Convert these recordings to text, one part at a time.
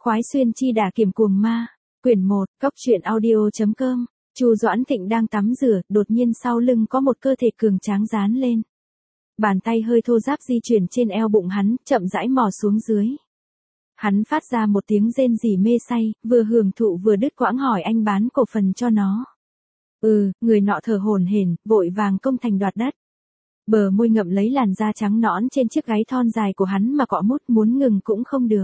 Khoái xuyên chi đả kiểm cuồng ma, quyển 1, cốc truyện audio.com. Chu Doãn Thịnh đang tắm rửa, đột nhiên sau lưng có một cơ thể cường tráng dán lên. Bàn tay hơi thô ráp di chuyển trên eo bụng hắn, chậm rãi mò xuống dưới. Hắn phát ra một tiếng rên rỉ mê say, vừa hưởng thụ vừa đứt quãng hỏi anh bán cổ phần cho nó. Người nọ thở hổn hển, vội vàng công thành đoạt đất. Bờ môi ngậm lấy làn da trắng nõn trên chiếc gáy thon dài của hắn mà cọ mút, muốn ngừng cũng không được.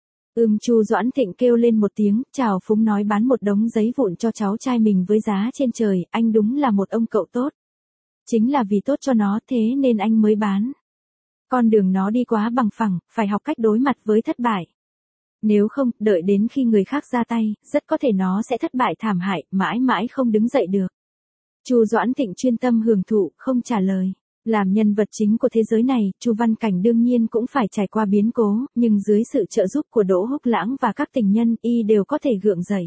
Chu Doãn Thịnh kêu lên một tiếng, chào phúng nói bán một đống giấy vụn cho cháu trai mình với giá trên trời, anh đúng là một ông cậu tốt. Chính là vì tốt cho nó thế nên anh mới bán. Con đường nó đi quá bằng phẳng, phải học cách đối mặt với thất bại. Nếu không, đợi đến khi người khác ra tay, rất có thể nó sẽ thất bại thảm hại, mãi mãi không đứng dậy được. Chu Doãn Thịnh chuyên tâm hưởng thụ, không trả lời. Làm nhân vật chính của thế giới này, Chu Văn Cảnh đương nhiên cũng phải trải qua biến cố, nhưng dưới sự trợ giúp của Đỗ Húc Lãng và các tình nhân, y đều có thể gượng dậy.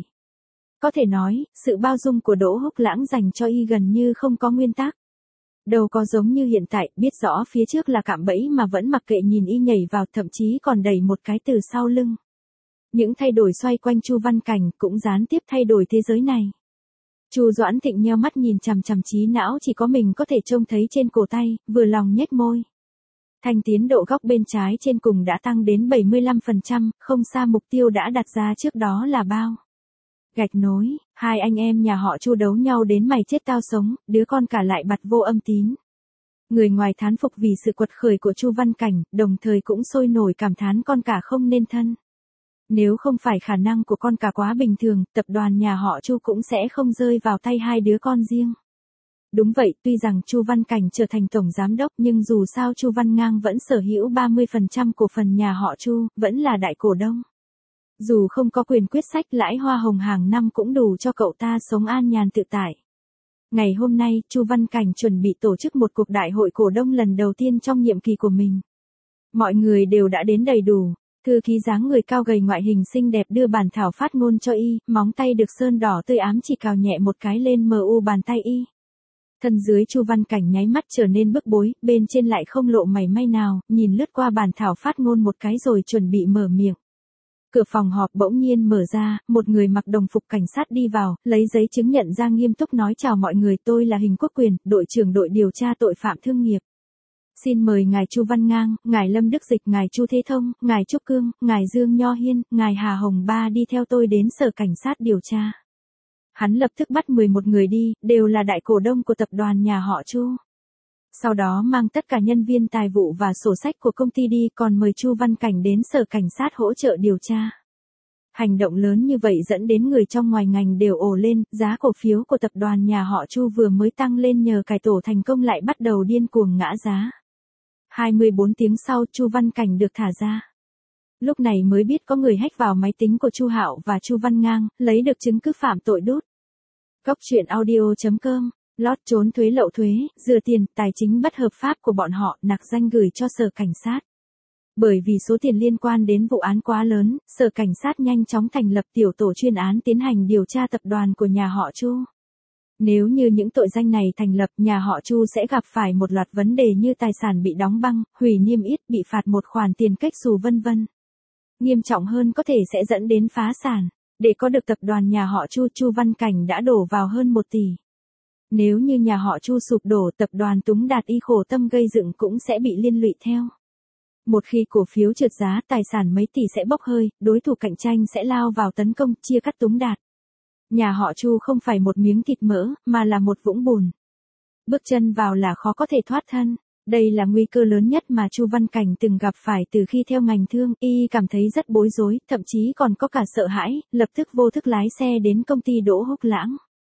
Có thể nói, sự bao dung của Đỗ Húc Lãng dành cho y gần như không có nguyên tắc. Đâu có giống như hiện tại, biết rõ phía trước là cạm bẫy mà vẫn mặc kệ nhìn y nhảy vào, thậm chí còn đẩy một cái từ sau lưng. Những thay đổi xoay quanh Chu Văn Cảnh cũng gián tiếp thay đổi thế giới này. Chu Doãn Thịnh nheo mắt nhìn chằm chằm trí não chỉ có mình có thể trông thấy trên cổ tay, vừa lòng nhếch môi. Thanh tiến độ góc bên trái trên cùng đã tăng đến 75%, không xa mục tiêu đã đặt ra trước đó là bao. Gạch nối, hai anh em nhà họ Chu đấu nhau đến mày chết tao sống, đứa con cả lại bặt vô âm tín. Người ngoài thán phục vì sự quật khởi của Chu Văn Cảnh, đồng thời cũng sôi nổi cảm thán con cả không nên thân. Nếu không phải khả năng của con cả quá bình thường, tập đoàn nhà họ Chu cũng sẽ không rơi vào tay hai đứa con riêng. Đúng vậy, tuy rằng Chu Văn Cảnh trở thành tổng giám đốc nhưng dù sao Chu Văn Ngang vẫn sở hữu 30% cổ phần nhà họ Chu, vẫn là đại cổ đông. Dù không có quyền quyết sách lãi hoa hồng hàng năm cũng đủ cho cậu ta sống an nhàn tự tại. Ngày hôm nay, Chu Văn Cảnh chuẩn bị tổ chức một cuộc đại hội cổ đông lần đầu tiên trong nhiệm kỳ của mình. Mọi người đều đã đến đầy đủ. Thư ký dáng người cao gầy ngoại hình xinh đẹp đưa bản thảo phát ngôn cho y, móng tay được sơn đỏ tươi ám chỉ cào nhẹ một cái lên mu bàn tay y. Thân dưới Chu Văn Cảnh nháy mắt trở nên bức bối, bên trên lại không lộ mảy may nào, nhìn lướt qua bản thảo phát ngôn một cái rồi chuẩn bị mở miệng. Cửa phòng họp bỗng nhiên mở ra, một người mặc đồng phục cảnh sát đi vào, lấy giấy chứng nhận ra nghiêm túc nói chào mọi người, tôi là Hình Quốc Quyền, đội trưởng đội điều tra tội phạm thương nghiệp. Xin mời ngài Chu Văn Ngang, ngài Lâm Đức Dịch, ngài Chu Thế Thông, ngài Trúc Cương, ngài Dương Nho Hiên, ngài Hà Hồng Ba đi theo tôi đến sở cảnh sát điều tra. Hắn lập tức bắt 11 người đi, đều là đại cổ đông của tập đoàn nhà họ Chu. Sau đó mang tất cả nhân viên tài vụ và sổ sách của công ty đi, còn mời Chu Văn Cảnh đến sở cảnh sát hỗ trợ điều tra. Hành động lớn như vậy dẫn đến người trong ngoài ngành đều ồ lên, giá cổ phiếu của tập đoàn nhà họ Chu vừa mới tăng lên nhờ cải tổ thành công lại bắt đầu điên cuồng ngã giá. 24 tiếng sau, Chu Văn Cảnh được thả ra. Lúc này mới biết có người hack vào máy tính của Chu Hạo và Chu Văn Ngang, lấy được chứng cứ phạm tội đốt. Cốc truyện audio.com. Lót trốn thuế lậu thuế, rửa tiền, tài chính bất hợp pháp của bọn họ, nặc danh gửi cho sở cảnh sát. Bởi vì số tiền liên quan đến vụ án quá lớn, sở cảnh sát nhanh chóng thành lập tiểu tổ chuyên án tiến hành điều tra tập đoàn của nhà họ Chu. Nếu như những tội danh này thành lập, nhà họ Chu sẽ gặp phải một loạt vấn đề như tài sản bị đóng băng, hủy niêm yết, bị phạt một khoản tiền cách xù vân vân. Nghiêm trọng hơn có thể sẽ dẫn đến phá sản. Để có được tập đoàn nhà họ Chu, Chu Văn Cảnh đã đổ vào hơn 1 tỷ. Nếu như nhà họ Chu sụp đổ, tập đoàn Túng Đạt y khổ tâm gây dựng cũng sẽ bị liên lụy theo. Một khi cổ phiếu trượt giá, tài sản mấy tỷ sẽ bốc hơi, đối thủ cạnh tranh sẽ lao vào tấn công, chia cắt Túng Đạt. Nhà họ Chu không phải một miếng thịt mỡ, mà là một vũng bùn. Bước chân vào là khó có thể thoát thân. Đây là nguy cơ lớn nhất mà Chu Văn Cảnh từng gặp phải từ khi theo ngành thương, y cảm thấy rất bối rối, thậm chí còn có cả sợ hãi, lập tức vô thức lái xe đến công ty Đỗ Húc Lãng.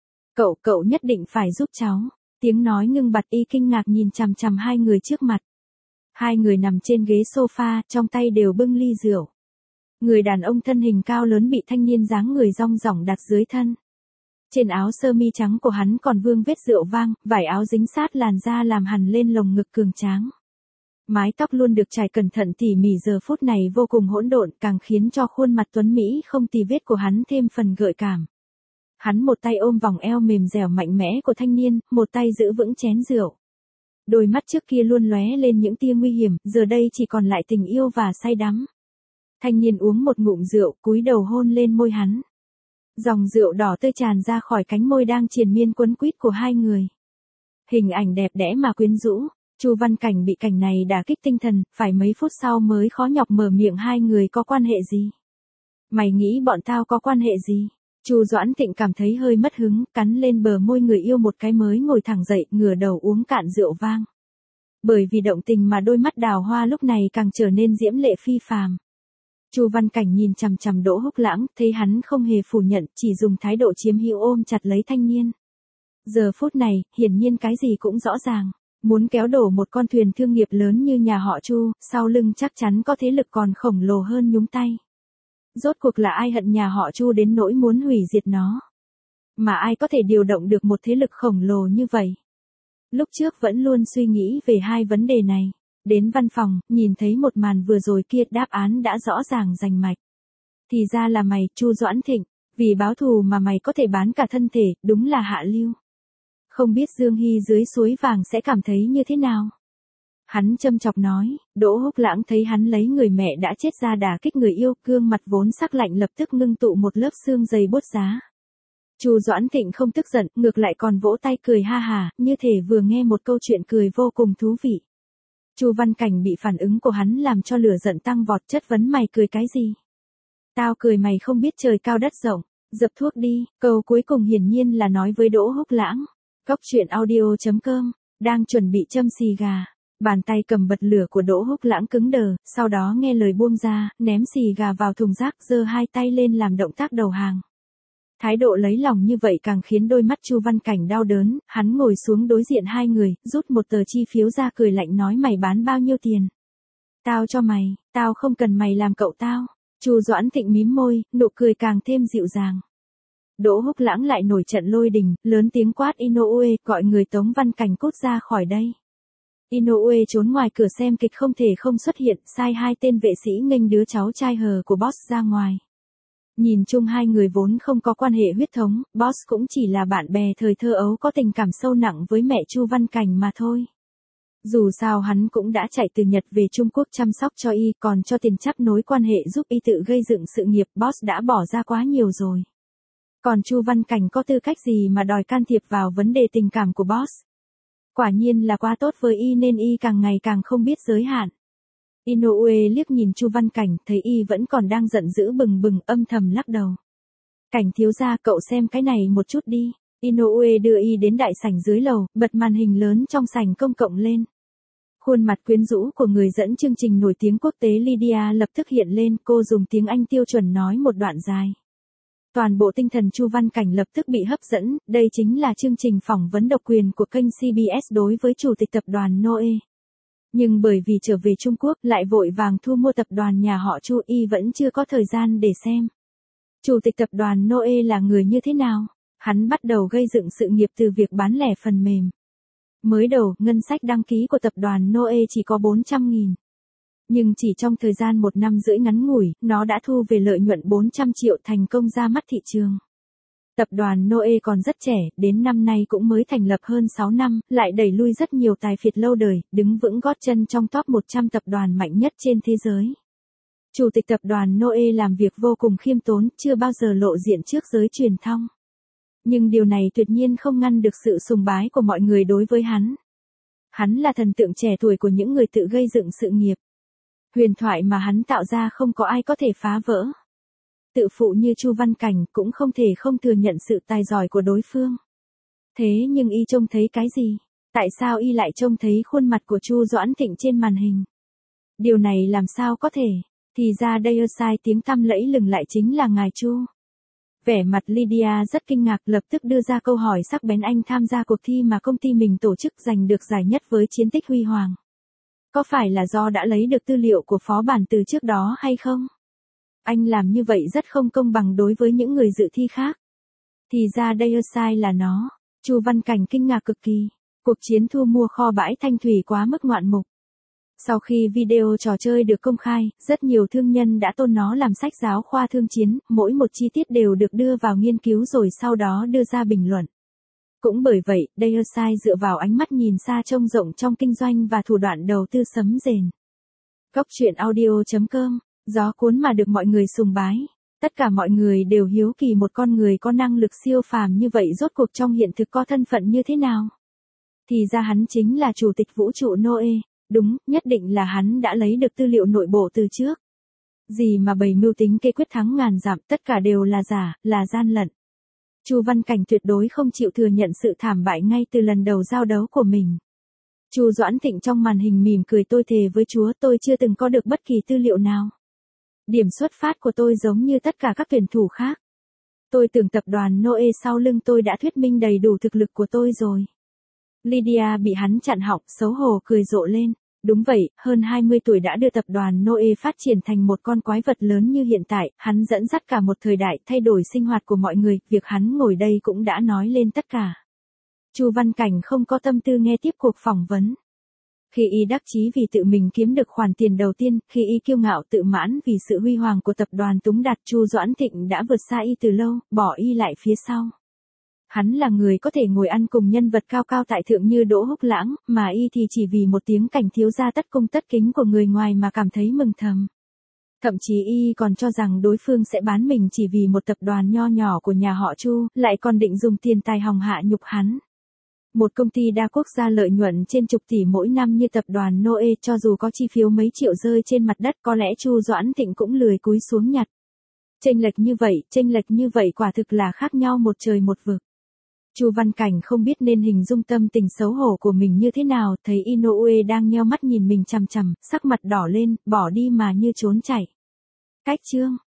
Cậu nhất định phải giúp cháu. Tiếng nói ngưng bặt, y kinh ngạc nhìn chằm chằm hai người trước mặt. Hai người nằm trên ghế sofa, trong tay đều bưng ly rượu. Người đàn ông thân hình cao lớn bị thanh niên dáng người rong rỏng đặt dưới thân. Trên áo sơ mi trắng của hắn còn vương vết rượu vang, vải áo dính sát làn da làm hằn lên lồng ngực cường tráng. Mái tóc luôn được trải cẩn thận tỉ mỉ giờ phút này vô cùng hỗn độn, càng khiến cho khuôn mặt tuấn mỹ không tì vết của hắn thêm phần gợi cảm. Hắn một tay ôm vòng eo mềm dẻo mạnh mẽ của thanh niên, một tay giữ vững chén rượu. Đôi mắt trước kia luôn lóe lên những tia nguy hiểm, giờ đây chỉ còn lại tình yêu và say đắm. Thanh niên uống một ngụm rượu, cúi đầu hôn lên môi hắn. Dòng rượu đỏ tươi tràn ra khỏi cánh môi đang triền miên quấn quýt của hai người. Hình ảnh đẹp đẽ mà quyến rũ, Chu Văn Cảnh bị cảnh này đả kích tinh thần, phải mấy phút sau mới khó nhọc mở miệng hai người có quan hệ gì. Mày nghĩ bọn tao có quan hệ gì? Chu Doãn Thịnh cảm thấy hơi mất hứng, cắn lên bờ môi người yêu một cái mới ngồi thẳng dậy, ngửa đầu uống cạn rượu vang. Bởi vì động tình mà đôi mắt đào hoa lúc này càng trở nên diễm lệ phi phàm. Chu Văn Cảnh nhìn chằm chằm Đỗ Húc Lãng, thấy hắn không hề phủ nhận, chỉ dùng thái độ chiếm hữu ôm chặt lấy thanh niên. Giờ phút này, hiển nhiên cái gì cũng rõ ràng. Muốn kéo đổ một con thuyền thương nghiệp lớn như nhà họ Chu, sau lưng chắc chắn có thế lực còn khổng lồ hơn nhúng tay. Rốt cuộc là ai hận nhà họ Chu đến nỗi muốn hủy diệt nó? Mà ai có thể điều động được một thế lực khổng lồ như vậy? Lúc trước vẫn luôn suy nghĩ về hai vấn đề này. Đến văn phòng, nhìn thấy một màn vừa rồi kia, đáp án đã rõ ràng rành mạch. Thì ra là mày, Chu Doãn Thịnh, vì báo thù mà mày có thể bán cả thân thể, đúng là hạ lưu. Không biết Dương Hy dưới suối vàng sẽ cảm thấy như thế nào? Hắn châm chọc nói. Đỗ Húc Lãng thấy hắn lấy người mẹ đã chết ra đả kích người yêu, gương mặt vốn sắc lạnh lập tức ngưng tụ một lớp xương dày buốt giá. Chu Doãn Thịnh không tức giận, ngược lại còn vỗ tay cười ha hà, như thể vừa nghe một câu chuyện cười vô cùng thú vị. Chu Văn Cảnh bị phản ứng của hắn làm cho lửa giận tăng vọt, chất vấn mày cười cái gì? Tao cười mày không biết trời cao đất rộng, dập thuốc đi. Câu cuối cùng hiển nhiên là nói với Đỗ Húc Lãng. Cóc truyện audio.com, đang chuẩn bị châm xì gà. Bàn tay cầm bật lửa của Đỗ Húc Lãng cứng đờ, sau đó nghe lời buông ra, ném xì gà vào thùng rác, giơ hai tay lên làm động tác đầu hàng. Thái độ lấy lòng như vậy càng khiến đôi mắt Chu Văn Cảnh đau đớn, hắn ngồi xuống đối diện hai người, rút một tờ chi phiếu ra cười lạnh nói mày bán bao nhiêu tiền? Tao cho mày, tao không cần mày làm cậu tao. Chu Doãn Thịnh mím môi, nụ cười càng thêm dịu dàng. Đỗ Húc Lãng lại nổi trận lôi đình, lớn tiếng quát Inoue, gọi người Tống Văn Cảnh cút ra khỏi đây. Inoue trốn ngoài cửa xem kịch không thể không xuất hiện, sai hai tên vệ sĩ nghênh đứa cháu trai hờ của boss ra ngoài. Nhìn chung hai người vốn không có quan hệ huyết thống, boss cũng chỉ là bạn bè thời thơ ấu có tình cảm sâu nặng với mẹ Chu Văn Cảnh mà thôi. Dù sao hắn cũng đã chạy từ Nhật về Trung Quốc chăm sóc cho y, còn cho tiền chắp nối quan hệ giúp y tự gây dựng sự nghiệp, boss đã bỏ ra quá nhiều rồi. Còn Chu Văn Cảnh có tư cách gì mà đòi can thiệp vào vấn đề tình cảm của boss? Quả nhiên là quá tốt với y nên y càng ngày càng không biết giới hạn. Inoue liếc nhìn Chu Văn Cảnh, thấy y vẫn còn đang giận dữ bừng bừng, âm thầm lắc đầu. Cảnh thiếu gia, cậu xem cái này một chút đi. Inoue đưa y đến đại sảnh dưới lầu, bật màn hình lớn trong sảnh công cộng lên. Khuôn mặt quyến rũ của người dẫn chương trình nổi tiếng quốc tế Lydia lập tức hiện lên, cô dùng tiếng Anh tiêu chuẩn nói một đoạn dài. Toàn bộ tinh thần Chu Văn Cảnh lập tức bị hấp dẫn, đây chính là chương trình phỏng vấn độc quyền của kênh CBS đối với chủ tịch tập đoàn Noe. Nhưng bởi vì trở về Trung Quốc lại vội vàng thu mua tập đoàn nhà họ Chu, y vẫn chưa có thời gian để xem. Chủ tịch tập đoàn Noe là người như thế nào? Hắn bắt đầu gây dựng sự nghiệp từ việc bán lẻ phần mềm. Mới đầu, ngân sách đăng ký của tập đoàn Noe chỉ có 400.000. Nhưng chỉ trong thời gian 1 năm rưỡi ngắn ngủi, nó đã thu về lợi nhuận 400 triệu, thành công ra mắt thị trường. Tập đoàn Noe còn rất trẻ, đến năm nay cũng mới thành lập hơn 6 năm, lại đẩy lui rất nhiều tài phiệt lâu đời, đứng vững gót chân trong top 100 tập đoàn mạnh nhất trên thế giới. Chủ tịch tập đoàn Noe làm việc vô cùng khiêm tốn, chưa bao giờ lộ diện trước giới truyền thông. Nhưng điều này tuyệt nhiên không ngăn được sự sùng bái của mọi người đối với hắn. Hắn là thần tượng trẻ tuổi của những người tự gây dựng sự nghiệp. Huyền thoại mà hắn tạo ra không có ai có thể phá vỡ. Tự phụ như Chu Văn Cảnh cũng không thể không thừa nhận sự tài giỏi của đối phương. Thế nhưng y trông thấy cái gì? Tại sao y lại trông thấy khuôn mặt của Chu Doãn Thịnh trên màn hình? Điều này làm sao có thể? Thì ra đây sai tiếng tăm lẫy lừng lại chính là ngài Chu. Vẻ mặt Lydia rất kinh ngạc, lập tức đưa ra câu hỏi sắc bén, anh tham gia cuộc thi mà công ty mình tổ chức giành được giải nhất với chiến tích huy hoàng. Có phải là do đã lấy được tư liệu của phó bản từ trước đó hay không? Anh làm như vậy rất không công bằng đối với những người dự thi khác. Thì ra đây sai là nó. Chu Văn Cảnh kinh ngạc cực kỳ. Cuộc chiến thu mua kho bãi Thanh Thủy quá mức ngoạn mục. Sau khi video trò chơi được công khai, rất nhiều thương nhân đã tôn nó làm sách giáo khoa thương chiến, mỗi một chi tiết đều được đưa vào nghiên cứu rồi sau đó đưa ra bình luận. Cũng bởi vậy, Deosai dựa vào ánh mắt nhìn xa trông rộng trong kinh doanh và thủ đoạn đầu tư sấm rền. Cóc truyện audio.com Gió cuốn mà được mọi người sùng bái. Tất cả mọi người đều hiếu kỳ một con người có năng lực siêu phàm như vậy rốt cuộc trong hiện thực có thân phận như thế nào. Thì ra hắn chính là chủ tịch vũ trụ Noe. Đúng, nhất định là hắn đã lấy được tư liệu nội bộ từ trước. Gì mà bày mưu tính kê quyết thắng ngàn dặm, tất cả đều là giả, là gian lận. Chu Văn Cảnh tuyệt đối không chịu thừa nhận sự thảm bại ngay từ lần đầu giao đấu của mình. Chu Doãn Thịnh trong màn hình mỉm cười, tôi thề với Chúa tôi chưa từng có được bất kỳ tư liệu nào. Điểm xuất phát của tôi giống như tất cả các tuyển thủ khác. Tôi tưởng tập đoàn Noe sau lưng tôi đã thuyết minh đầy đủ thực lực của tôi rồi. Lydia bị hắn chặn họng, xấu hổ cười rộ lên. Đúng vậy, hơn 20 tuổi đã đưa tập đoàn Noe phát triển thành một con quái vật lớn như hiện tại, hắn dẫn dắt cả một thời đại thay đổi sinh hoạt của mọi người, việc hắn ngồi đây cũng đã nói lên tất cả. Chu Văn Cảnh không có tâm tư nghe tiếp cuộc phỏng vấn. Khi y đắc chí vì tự mình kiếm được khoản tiền đầu tiên, khi y kiêu ngạo tự mãn vì sự huy hoàng của tập đoàn Túng Đạt, Chu Doãn Thịnh đã vượt xa y từ lâu, bỏ y lại phía sau. Hắn là người có thể ngồi ăn cùng nhân vật cao cao tại thượng như Đỗ Húc Lãng, mà y thì chỉ vì một tiếng Cảnh thiếu gia tất cung tất kính của người ngoài mà cảm thấy mừng thầm. Thậm chí y còn cho rằng đối phương sẽ bán mình chỉ vì một tập đoàn nho nhỏ của nhà họ Chu, lại còn định dùng tiền tài hòng hạ nhục hắn. Một công ty đa quốc gia lợi nhuận trên chục tỷ mỗi năm như tập đoàn Noe, cho dù có chi phiếu mấy triệu rơi trên mặt đất có lẽ Chu Doãn Thịnh cũng lười cúi xuống nhặt. Chênh lệch như vậy quả thực là khác nhau một trời một vực. Chu Văn Cảnh không biết nên hình dung tâm tình xấu hổ của mình như thế nào, thấy Inoue đang nheo mắt nhìn mình chằm chằm, sắc mặt đỏ lên, bỏ đi mà như trốn chạy. Cách chương